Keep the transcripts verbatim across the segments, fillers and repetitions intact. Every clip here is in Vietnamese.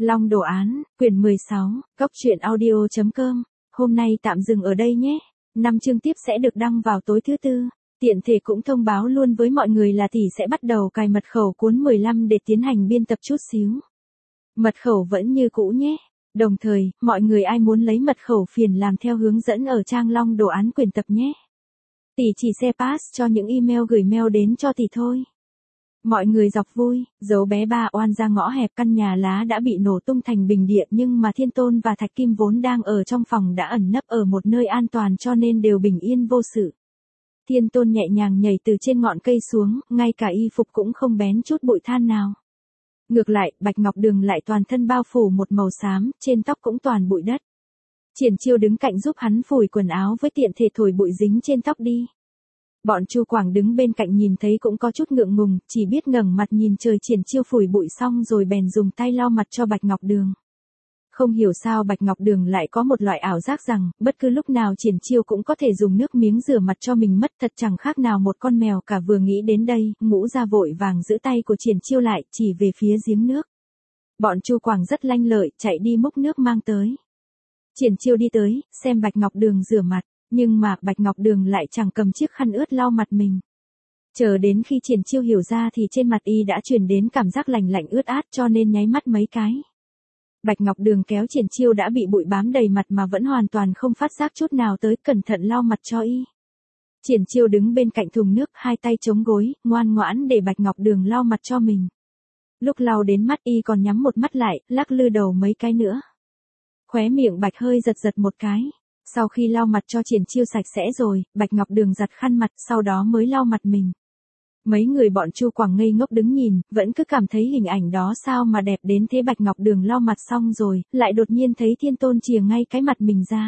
Long đồ án, quyển mười sáu, Cóc truyện audio chấm com. Hôm nay tạm dừng ở đây nhé. Năm chương tiếp sẽ được đăng vào tối thứ tư. Tiện thể cũng thông báo luôn với mọi người là tỷ sẽ bắt đầu cài mật khẩu cuốn mười lăm để tiến hành biên tập chút xíu. Mật khẩu vẫn như cũ nhé. Đồng thời, mọi người ai muốn lấy mật khẩu phiền làm theo hướng dẫn ở trang Long đồ án quyển tập nhé. Tỷ chỉ share pass cho những email gửi mail đến cho tỷ thôi. Mọi người dọc vui, dấu bé ba oan ra ngõ hẹp, căn nhà lá đã bị nổ tung thành bình địa, nhưng mà Thiên Tôn và Thạch Kim vốn đang ở trong phòng đã ẩn nấp ở một nơi an toàn cho nên đều bình yên vô sự. Thiên Tôn nhẹ nhàng nhảy từ trên ngọn cây xuống, ngay cả y phục cũng không bén chút bụi than nào. Ngược lại, Bạch Ngọc Đường lại toàn thân bao phủ một màu xám, trên tóc cũng toàn bụi đất. Triển Chiêu đứng cạnh giúp hắn phủi quần áo với tiện thể thổi bụi dính trên tóc đi. Bọn Chu Quảng đứng bên cạnh nhìn thấy cũng có chút ngượng ngùng, chỉ biết ngẩng mặt nhìn trời. Triển Chiêu phủi bụi xong rồi bèn dùng tay lau mặt cho Bạch Ngọc Đường. Không hiểu sao Bạch Ngọc Đường lại có một loại ảo giác rằng, bất cứ lúc nào Triển Chiêu cũng có thể dùng nước miếng rửa mặt cho mình mất, thật chẳng khác nào một con mèo cả. Vừa nghĩ đến đây, Ngũ Gia vội vàng giữ tay của Triển Chiêu lại, chỉ về phía giếng nước. Bọn Chu Quảng rất lanh lợi, chạy đi múc nước mang tới. Triển Chiêu đi tới, xem Bạch Ngọc Đường rửa mặt. Nhưng mà Bạch Ngọc Đường lại chẳng cầm chiếc khăn ướt lau mặt mình. Chờ đến khi Triển Chiêu hiểu ra thì trên mặt y đã truyền đến cảm giác lạnh lạnh ướt át cho nên nháy mắt mấy cái. Bạch Ngọc Đường kéo Triển Chiêu đã bị bụi bám đầy mặt mà vẫn hoàn toàn không phát giác chút nào tới, cẩn thận lau mặt cho y. Triển Chiêu đứng bên cạnh thùng nước, hai tay chống gối, ngoan ngoãn để Bạch Ngọc Đường lau mặt cho mình. Lúc lau đến mắt y còn nhắm một mắt lại, lắc lư đầu mấy cái nữa. Khóe miệng Bạch hơi giật giật một cái. Sau khi lau mặt cho Triển Chiêu sạch sẽ rồi, Bạch Ngọc Đường giặt khăn mặt, sau đó mới lau mặt mình. Mấy người bọn Chu Quảng ngây ngốc đứng nhìn, vẫn cứ cảm thấy hình ảnh đó sao mà đẹp đến thế. Bạch Ngọc Đường lau mặt xong rồi, lại đột nhiên thấy Thiên Tôn chìa ngay cái mặt mình ra.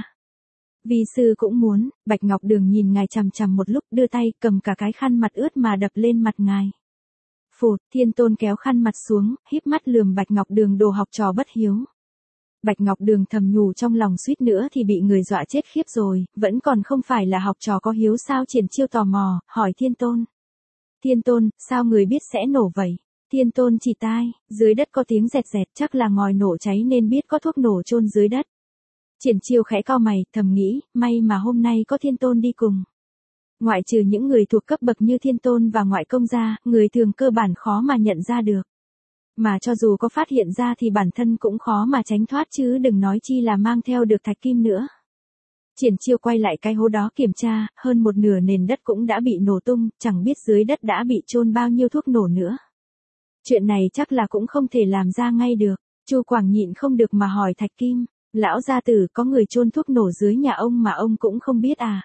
Vi sư cũng muốn. Bạch Ngọc Đường nhìn ngài chằm chằm một lúc, đưa tay cầm cả cái khăn mặt ướt mà đập lên mặt ngài. Phụt, Thiên Tôn kéo khăn mặt xuống, híp mắt lườm Bạch Ngọc Đường, đồ học trò bất hiếu. Bạch Ngọc Đường thầm nhủ trong lòng, suýt nữa thì bị người dọa chết khiếp rồi, vẫn còn không phải là học trò có hiếu sao? Triển Chiêu tò mò, hỏi Thiên Tôn. Thiên Tôn, sao người biết sẽ nổ vậy? Thiên Tôn chỉ tai, dưới đất có tiếng rẹt rẹt, chắc là ngòi nổ cháy nên biết có thuốc nổ chôn dưới đất. Triển Chiêu khẽ cau mày, thầm nghĩ, may mà hôm nay có Thiên Tôn đi cùng. Ngoại trừ những người thuộc cấp bậc như Thiên Tôn và ngoại công gia, người thường cơ bản khó mà nhận ra được. Mà cho dù có phát hiện ra thì bản thân cũng khó mà tránh thoát, chứ đừng nói chi là mang theo được Thạch Kim nữa. Triển Chiêu quay lại cái hố đó kiểm tra, hơn một nửa nền đất cũng đã bị nổ tung, chẳng biết dưới đất đã bị chôn bao nhiêu thuốc nổ nữa. Chuyện này chắc là cũng không thể làm ra ngay được. Chu Quảng nhịn không được mà hỏi Thạch Kim, lão gia tử, có người chôn thuốc nổ dưới nhà ông mà ông cũng không biết à?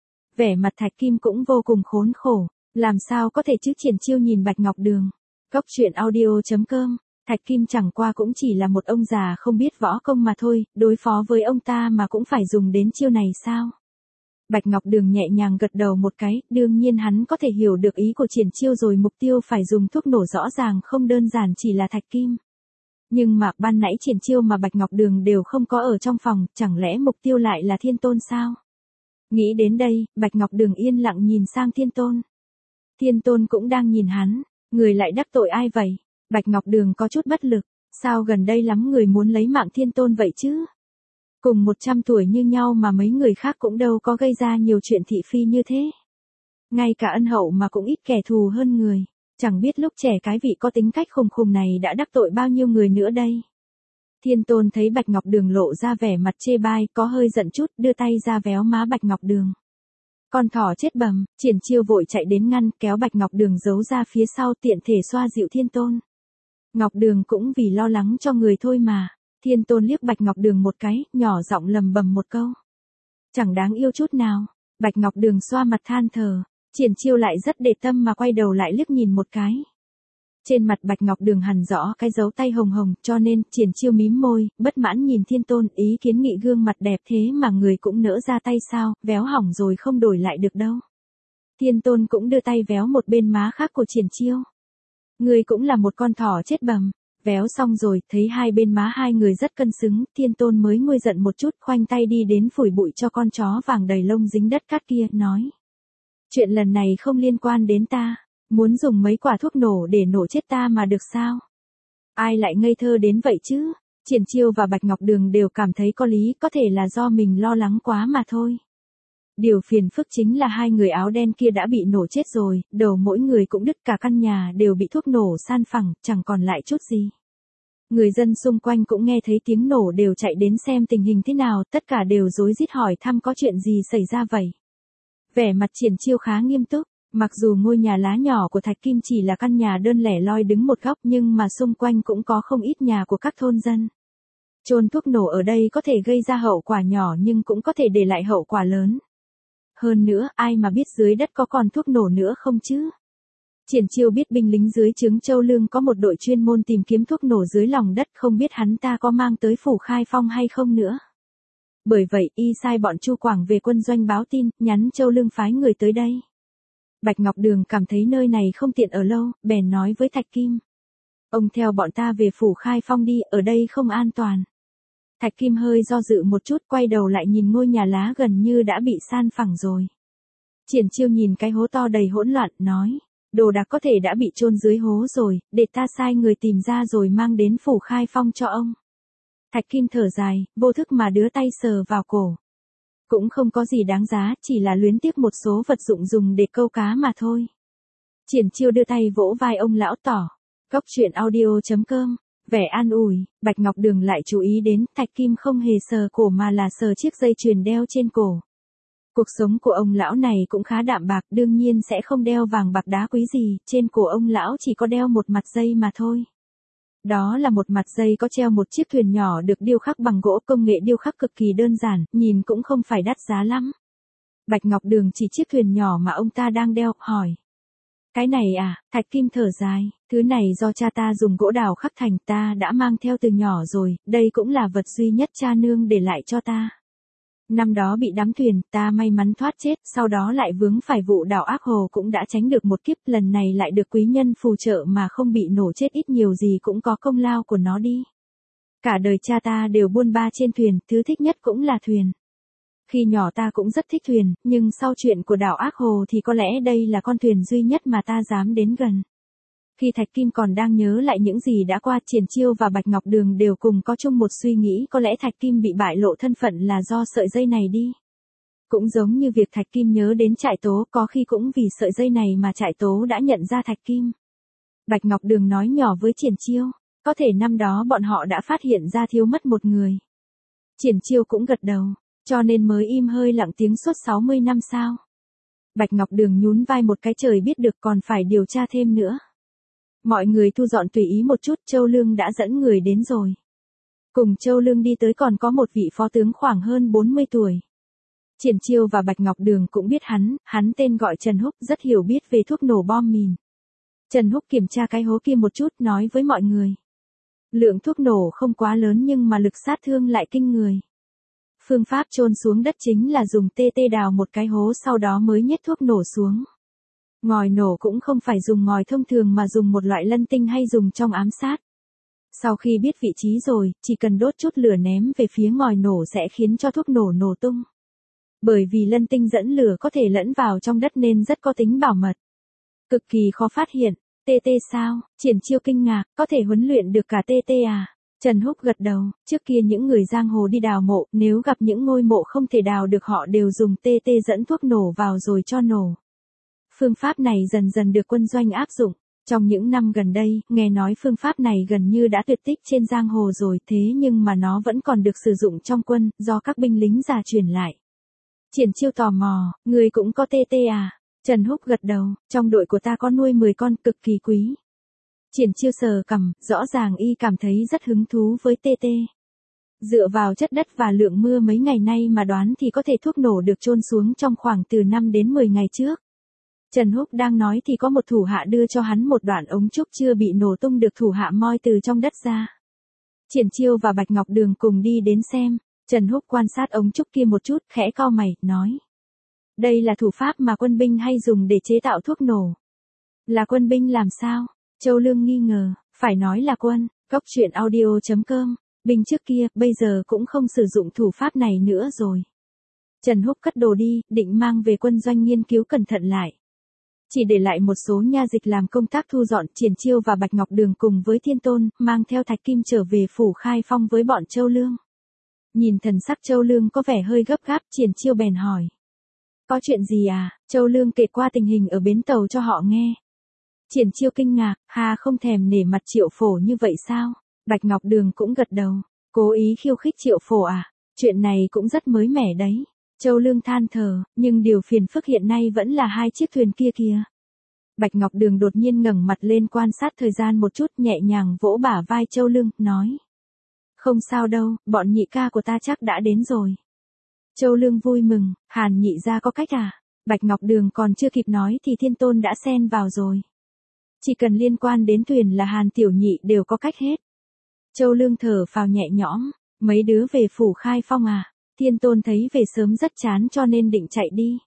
Vẻ mặt Thạch Kim cũng vô cùng khốn khổ, làm sao có thể chứ? Triển Chiêu nhìn Bạch Ngọc Đường. Cóc truyện audio chấm com. Thạch Kim chẳng qua cũng chỉ là một ông già không biết võ công mà thôi, đối phó với ông ta mà cũng phải dùng đến chiêu này sao? Bạch Ngọc Đường nhẹ nhàng gật đầu một cái, đương nhiên hắn có thể hiểu được ý của Triển Chiêu rồi, mục tiêu phải dùng thuốc nổ rõ ràng không đơn giản chỉ là Thạch Kim. Nhưng mà ban nãy Triển Chiêu mà Bạch Ngọc Đường đều không có ở trong phòng, chẳng lẽ mục tiêu lại là Thiên Tôn sao? Nghĩ đến đây, Bạch Ngọc Đường yên lặng nhìn sang Thiên Tôn. Thiên Tôn cũng đang nhìn hắn. Người lại đắc tội ai vậy? Bạch Ngọc Đường có chút bất lực, sao gần đây lắm người muốn lấy mạng Thiên Tôn vậy chứ? Cùng một trăm tuổi như nhau mà mấy người khác cũng đâu có gây ra nhiều chuyện thị phi như thế. Ngay cả ân hậu mà cũng ít kẻ thù hơn người, chẳng biết lúc trẻ cái vị có tính cách khùng khùng này đã đắc tội bao nhiêu người nữa đây. Thiên Tôn thấy Bạch Ngọc Đường lộ ra vẻ mặt chê bai, có hơi giận chút, đưa tay ra véo má Bạch Ngọc Đường. Con thỏ chết bầm. Triển Chiêu vội chạy đến ngăn, kéo Bạch Ngọc Đường giấu ra phía sau, tiện thể xoa dịu Thiên Tôn. Ngọc Đường cũng vì lo lắng cho người thôi mà. Thiên Tôn liếc Bạch Ngọc Đường một cái, nhỏ giọng lầm bầm một câu. Chẳng đáng yêu chút nào. Bạch Ngọc Đường xoa mặt than thở. Triển Chiêu lại rất để tâm mà quay đầu lại liếc nhìn một cái. Trên mặt Bạch Ngọc Đường hằn rõ cái dấu tay hồng hồng, cho nên Triển Chiêu mím môi, bất mãn nhìn Thiên Tôn, ý kiến nghị gương mặt đẹp thế mà người cũng nỡ ra tay sao, véo hỏng rồi không đổi lại được đâu. Thiên Tôn cũng đưa tay véo một bên má khác của Triển Chiêu. Người cũng là một con thỏ chết bầm. Véo xong rồi, thấy hai bên má hai người rất cân xứng, Thiên Tôn mới nguôi giận một chút, khoanh tay đi đến phủi bụi cho con chó vàng đầy lông dính đất cát kia, nói. Chuyện lần này không liên quan đến ta. Muốn dùng mấy quả thuốc nổ để nổ chết ta mà được sao? Ai lại ngây thơ đến vậy chứ? Triển Chiêu và Bạch Ngọc Đường đều cảm thấy có lý, có thể là do mình lo lắng quá mà thôi. Điều phiền phức chính là hai người áo đen kia đã bị nổ chết rồi, đầu mỗi người cũng đứt, cả căn nhà đều bị thuốc nổ san phẳng, chẳng còn lại chút gì. Người dân xung quanh cũng nghe thấy tiếng nổ đều chạy đến xem tình hình thế nào, tất cả đều rối rít hỏi thăm có chuyện gì xảy ra vậy. Vẻ mặt Triển Chiêu khá nghiêm túc, mặc dù ngôi nhà lá nhỏ của Thạch Kim chỉ là căn nhà đơn lẻ loi đứng một góc nhưng mà xung quanh cũng có không ít nhà của các thôn dân. Chôn thuốc nổ ở đây có thể gây ra hậu quả nhỏ nhưng cũng có thể để lại hậu quả lớn. Hơn nữa, ai mà biết dưới đất có còn thuốc nổ nữa không chứ? Triển Chiêu biết binh lính dưới trướng Châu Lương có một đội chuyên môn tìm kiếm thuốc nổ dưới lòng đất, không biết hắn ta có mang tới Phủ Khai Phong hay không nữa. Bởi vậy, y sai bọn Chu Quảng về quân doanh báo tin, nhắn Châu Lương phái người tới đây. Bạch Ngọc Đường cảm thấy nơi này không tiện ở lâu, bèn nói với Thạch Kim. Ông theo bọn ta về Phủ Khai Phong đi, ở đây không an toàn. Thạch Kim hơi do dự một chút, quay đầu lại nhìn ngôi nhà lá gần như đã bị san phẳng rồi. Triển Chiêu nhìn cái hố to đầy hỗn loạn, nói. Đồ đạc có thể đã bị chôn dưới hố rồi, để ta sai người tìm ra rồi mang đến Phủ Khai Phong cho ông. Thạch Kim thở dài, vô thức mà đưa tay sờ vào cổ. Cũng không có gì đáng giá, chỉ là luyến tiếc một số vật dụng dùng để câu cá mà thôi. Triển Chiêu đưa tay vỗ vai ông lão tỏ. Góc truyện audio chấm com. Vẻ an ủi, Bạch Ngọc Đường lại chú ý đến, Thạch Kim không hề sờ cổ mà là sờ chiếc dây chuyền đeo trên cổ. Cuộc sống của ông lão này cũng khá đạm bạc, đương nhiên sẽ không đeo vàng bạc đá quý gì, trên cổ ông lão chỉ có đeo một mặt dây mà thôi. Đó là một mặt dây có treo một chiếc thuyền nhỏ được điêu khắc bằng gỗ, công nghệ điêu khắc cực kỳ đơn giản, nhìn cũng không phải đắt giá lắm. Bạch Ngọc Đường chỉ chiếc thuyền nhỏ mà ông ta đang đeo, hỏi. Cái này à? Thạch Kim thở dài, thứ này do cha ta dùng gỗ đào khắc thành, ta đã mang theo từ nhỏ rồi, đây cũng là vật duy nhất cha nương để lại cho ta. Năm đó bị đắm thuyền, ta may mắn thoát chết, sau đó lại vướng phải vụ đảo ác hồ cũng đã tránh được một kiếp, lần này lại được quý nhân phù trợ mà không bị nổ chết, ít nhiều gì cũng có công lao của nó đi. Cả đời cha ta đều buôn ba trên thuyền, thứ thích nhất cũng là thuyền. Khi nhỏ ta cũng rất thích thuyền, nhưng sau chuyện của đảo ác hồ thì có lẽ đây là con thuyền duy nhất mà ta dám đến gần. Khi Thạch Kim còn đang nhớ lại những gì đã qua, Triển Chiêu và Bạch Ngọc Đường đều cùng có chung một suy nghĩ, có lẽ Thạch Kim bị bại lộ thân phận là do sợi dây này đi. Cũng giống như việc Thạch Kim nhớ đến Trại Tố, có khi cũng vì sợi dây này mà Trại Tố đã nhận ra Thạch Kim. Bạch Ngọc Đường nói nhỏ với Triển Chiêu, có thể năm đó bọn họ đã phát hiện ra thiếu mất một người. Triển Chiêu cũng gật đầu, cho nên mới im hơi lặng tiếng suốt sáu mươi năm sao. Bạch Ngọc Đường nhún vai một cái, trời biết được, còn phải điều tra thêm nữa. Mọi người thu dọn tùy ý một chút, Châu Lương đã dẫn người đến rồi. Cùng Châu Lương đi tới còn có một vị phó tướng khoảng hơn bốn mươi tuổi. Triển Chiêu và Bạch Ngọc Đường cũng biết hắn, hắn tên gọi Trần Húc, rất hiểu biết về thuốc nổ bom mìn. Trần Húc kiểm tra cái hố kia một chút, nói với mọi người. Lượng thuốc nổ không quá lớn nhưng mà lực sát thương lại kinh người. Phương pháp chôn xuống đất chính là dùng tê tê đào một cái hố, sau đó mới nhét thuốc nổ xuống. Ngòi nổ cũng không phải dùng ngòi thông thường mà dùng một loại lân tinh hay dùng trong ám sát. Sau khi biết vị trí rồi, chỉ cần đốt chút lửa ném về phía ngòi nổ sẽ khiến cho thuốc nổ nổ tung. Bởi vì lân tinh dẫn lửa có thể lẫn vào trong đất nên rất có tính bảo mật. Cực kỳ khó phát hiện. tê tê sao? Triển Chiêu kinh ngạc, có thể huấn luyện được cả tê tê à? Trần Húc gật đầu, trước kia những người giang hồ đi đào mộ, nếu gặp những ngôi mộ không thể đào được họ đều dùng tê tê dẫn thuốc nổ vào rồi cho nổ. Phương pháp này dần dần được quân doanh áp dụng. Trong những năm gần đây, nghe nói phương pháp này gần như đã tuyệt tích trên giang hồ rồi, thế nhưng mà nó vẫn còn được sử dụng trong quân, do các binh lính già truyền lại. Triển Chiêu tò mò, người cũng có tê tê à? Trần Húc gật đầu, trong đội của ta có nuôi mười con, cực kỳ quý. Triển Chiêu sờ cằm, rõ ràng y cảm thấy rất hứng thú với tê tê. Dựa vào chất đất và lượng mưa mấy ngày nay mà đoán thì có thể thuốc nổ được chôn xuống trong khoảng từ năm đến mười ngày trước. Trần Húc đang nói thì có một thủ hạ đưa cho hắn một đoạn ống trúc chưa bị nổ tung được thủ hạ moi từ trong đất ra. Triển Chiêu và Bạch Ngọc Đường cùng đi đến xem. Trần Húc quan sát ống trúc kia một chút, khẽ cau mày, nói. Đây là thủ pháp mà quân binh hay dùng để chế tạo thuốc nổ. Là quân binh làm sao? Châu Lương nghi ngờ, phải nói là quân. Góc truyện audio chấm com, binh trước kia, bây giờ cũng không sử dụng thủ pháp này nữa rồi. Trần Húc cất đồ đi, định mang về quân doanh nghiên cứu cẩn thận lại. Chỉ để lại một số nha dịch làm công tác thu dọn. Triển Chiêu và Bạch Ngọc Đường cùng với Thiên Tôn, mang theo Thạch Kim trở về phủ Khai Phong với bọn Châu Lương. Nhìn thần sắc Châu Lương có vẻ hơi gấp gáp, Triển Chiêu bèn hỏi. Có chuyện gì à? Châu Lương kể qua tình hình ở bến tàu cho họ nghe. Triển Chiêu kinh ngạc, hà không thèm nể mặt Triệu Phổ như vậy sao? Bạch Ngọc Đường cũng gật đầu, cố ý khiêu khích Triệu Phổ à? Chuyện này cũng rất mới mẻ đấy. Châu Lương than thở, nhưng điều phiền phức hiện nay vẫn là hai chiếc thuyền kia kìa. Bạch Ngọc Đường đột nhiên ngẩng mặt lên quan sát thời gian một chút, nhẹ nhàng vỗ bả vai Châu Lương, nói. Không sao đâu, bọn nhị ca của ta chắc đã đến rồi. Châu Lương vui mừng, Hàn nhị gia có cách à? Bạch Ngọc Đường còn chưa kịp nói thì Thiên Tôn đã xen vào rồi. Chỉ cần liên quan đến thuyền là Hàn tiểu nhị đều có cách hết. Châu Lương thở phào nhẹ nhõm, mấy đứa về phủ Khai Phong à? Thiên Tôn thấy về sớm rất chán cho nên định chạy đi.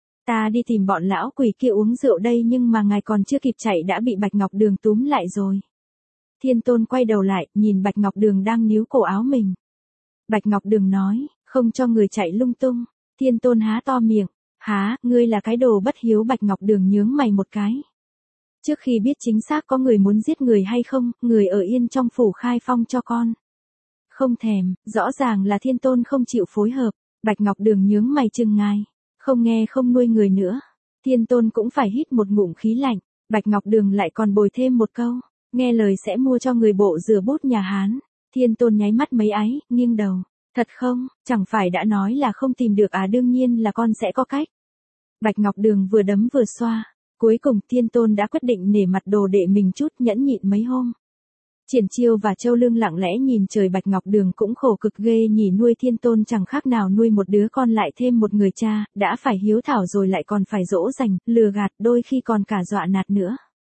Ta đi tìm bọn lão quỷ kia uống rượu đây, nhưng mà ngài còn chưa kịp chạy đã bị Bạch Ngọc Đường túm lại rồi. Thiên Tôn quay đầu lại, nhìn Bạch Ngọc Đường đang níu cổ áo mình. Bạch Ngọc Đường nói, không cho người chạy lung tung. Thiên Tôn há to miệng, há, ngươi là cái đồ bất hiếu. Bạch Ngọc Đường nhướng mày một cái. Trước khi biết chính xác có người muốn giết người hay không, người ở yên trong phủ Khai Phong cho con. Không thèm, rõ ràng là Thiên Tôn không chịu phối hợp. Bạch Ngọc Đường nhướng mày chừng ngài, không nghe không nuôi người nữa. Thiên Tôn cũng phải hít một ngụm khí lạnh. Bạch Ngọc Đường lại còn bồi thêm một câu, nghe lời sẽ mua cho người bộ rửa bút nhà Hán. Thiên Tôn nháy mắt mấy ái, nghiêng đầu. Thật không, chẳng phải đã nói là không tìm được à? Đương nhiên là con sẽ có cách. Bạch Ngọc Đường vừa đấm vừa xoa. Cuối cùng Thiên Tôn đã quyết định nể mặt đồ đệ mình chút, nhẫn nhịn mấy hôm. Triển Chiêu và Châu Lương lặng lẽ nhìn trời. Bạch Ngọc Đường cũng khổ cực ghê nhỉ, nuôi Thiên Tôn chẳng khác nào nuôi một đứa con lại thêm một người cha, đã phải hiếu thảo rồi lại còn phải dỗ dành, lừa gạt, đôi khi còn cả dọa nạt nữa.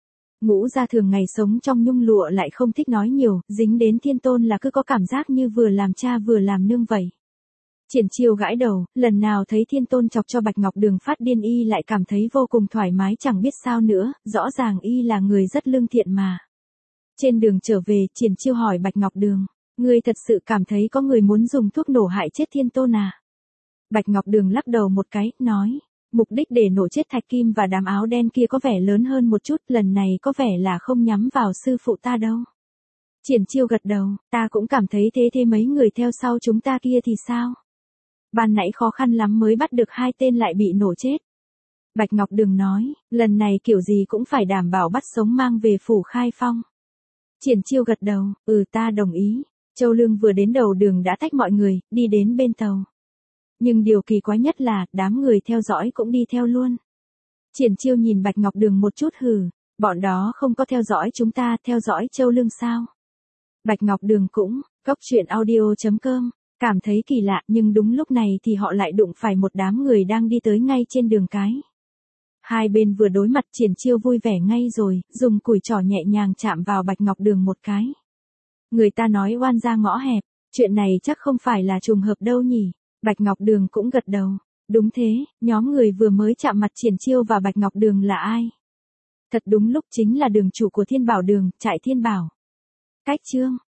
Ngũ gia thường ngày sống trong nhung lụa lại không thích nói nhiều, dính đến Thiên Tôn là cứ có cảm giác như vừa làm cha vừa làm nương vậy. Triển Chiêu gãi đầu, lần nào thấy Thiên Tôn chọc cho Bạch Ngọc Đường phát điên y lại cảm thấy vô cùng thoải mái, chẳng biết sao nữa, rõ ràng y là người rất lương thiện mà. Trên đường trở về, Triển Chiêu hỏi Bạch Ngọc Đường, ngươi thật sự cảm thấy có người muốn dùng thuốc nổ hại chết Thiên Tôn à? Bạch Ngọc Đường lắc đầu một cái, nói, mục đích để nổ chết Thạch Kim và đám áo đen kia có vẻ lớn hơn một chút, lần này có vẻ là không nhắm vào sư phụ ta đâu. Triển Chiêu gật đầu, ta cũng cảm thấy thế. Thế mấy người theo sau chúng ta kia thì sao? Ban nãy khó khăn lắm mới bắt được hai tên lại bị nổ chết. Bạch Ngọc Đường nói, lần này kiểu gì cũng phải đảm bảo bắt sống mang về phủ Khai Phong. Triển Chiêu gật đầu, ừ ta đồng ý. Châu Lương vừa đến đầu đường đã tách mọi người, đi đến bên tàu. Nhưng điều kỳ quái nhất là, đám người theo dõi cũng đi theo luôn. Triển Chiêu nhìn Bạch Ngọc Đường một chút hừ, bọn đó không có theo dõi chúng ta, theo dõi Châu Lương sao? Bạch Ngọc Đường cũng, cốc truyện audio chấm com, cảm thấy kỳ lạ, nhưng đúng lúc này thì họ lại đụng phải một đám người đang đi tới ngay trên đường cái. Hai bên vừa đối mặt, Triển Chiêu vui vẻ ngay rồi, dùng củi trỏ nhẹ nhàng chạm vào Bạch Ngọc Đường một cái. Người ta nói oan ra ngõ hẹp, chuyện này chắc không phải là trùng hợp đâu nhỉ? Bạch Ngọc Đường cũng gật đầu. Đúng thế, nhóm người vừa mới chạm mặt Triển Chiêu và Bạch Ngọc Đường là ai? Thật đúng lúc chính là đường chủ của Thiên Bảo Đường, trại Thiên Bảo. Cách chương